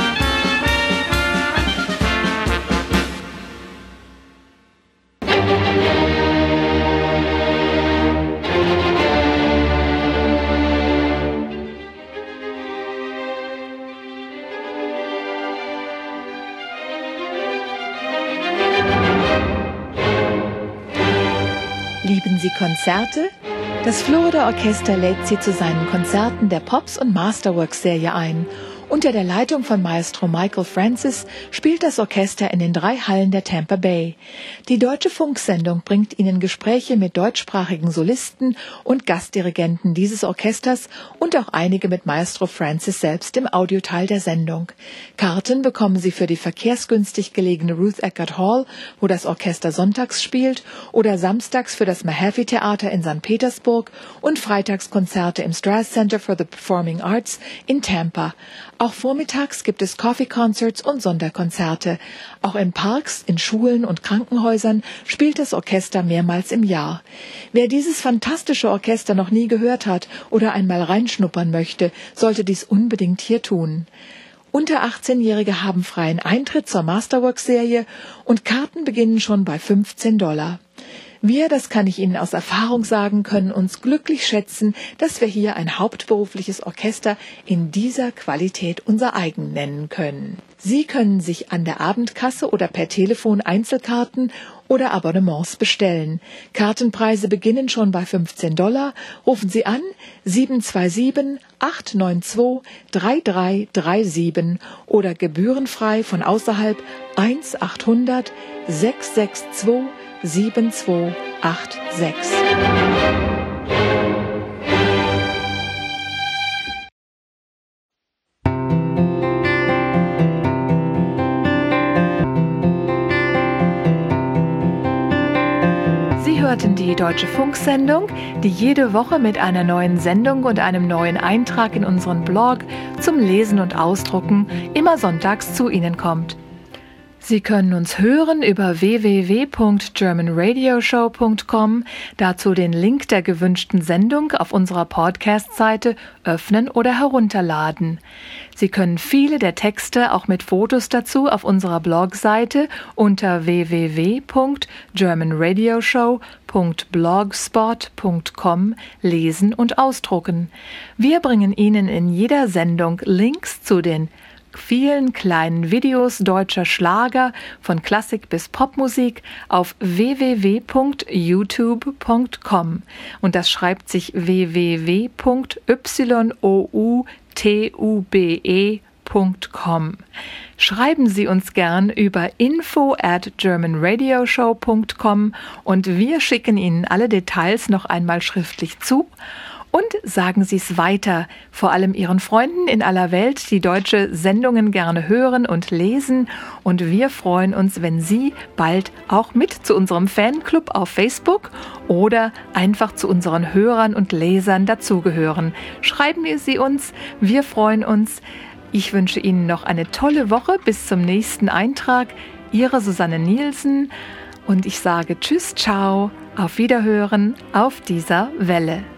Lieben Sie Konzerte? Das Florida Orchester lädt Sie zu seinen Konzerten der Pops- und Masterworks-Serie ein. Unter der Leitung von Maestro Michael Francis spielt das Orchester in den 3 Hallen der Tampa Bay. Die Deutsche Funksendung bringt Ihnen Gespräche mit deutschsprachigen Solisten und Gastdirigenten dieses Orchesters und auch einige mit Maestro Francis selbst im Audioteil der Sendung. Karten bekommen Sie für die verkehrsgünstig gelegene Ruth Eckerd Hall, wo das Orchester sonntags spielt, oder samstags für das Mahaffey Theater in St. Petersburg und Freitagskonzerte im Strass Center for the Performing Arts in Tampa. Auch vormittags gibt es Coffee Concerts und Sonderkonzerte. Auch in Parks, in Schulen und Krankenhäusern spielt das Orchester mehrmals im Jahr. Wer dieses fantastische Orchester noch nie gehört hat oder einmal reinschnuppern möchte, sollte dies unbedingt hier tun. Unter 18-Jährige haben freien Eintritt zur Masterworks-Serie und Karten beginnen schon bei $15. Wir, das kann ich Ihnen aus Erfahrung sagen, können uns glücklich schätzen, dass wir hier ein hauptberufliches Orchester in dieser Qualität unser eigen nennen können. Sie können sich an der Abendkasse oder per Telefon Einzelkarten oder Abonnements bestellen. Kartenpreise beginnen schon bei $15. Rufen Sie an 727-892-3337 oder gebührenfrei von außerhalb 1-800-662 7286. Sie hörten die Deutsche Funksendung, die jede Woche mit einer neuen Sendung und einem neuen Eintrag in unseren Blog zum Lesen und Ausdrucken immer sonntags zu Ihnen kommt. Sie können uns hören über www.germanradioshow.com, dazu den Link der gewünschten Sendung auf unserer Podcast-Seite öffnen oder herunterladen. Sie können viele der Texte auch mit Fotos dazu auf unserer Blogseite unter www.germanradioshow.blogspot.com lesen und ausdrucken. Wir bringen Ihnen in jeder Sendung Links zu den vielen kleinen Videos deutscher Schlager von Klassik bis Popmusik auf www.youtube.com und das schreibt sich www.youtube.com. Schreiben Sie uns gern über info@germanradioshow.com und wir schicken Ihnen alle Details noch einmal schriftlich zu. Und sagen Sie es weiter, vor allem Ihren Freunden in aller Welt, die deutsche Sendungen gerne hören und lesen. Und wir freuen uns, wenn Sie bald auch mit zu unserem Fanclub auf Facebook oder einfach zu unseren Hörern und Lesern dazugehören. Schreiben Sie uns, wir freuen uns. Ich wünsche Ihnen noch eine tolle Woche. Bis zum nächsten Eintrag. Ihre Susanne Nielsen. Und ich sage Tschüss, ciao, auf Wiederhören auf dieser Welle.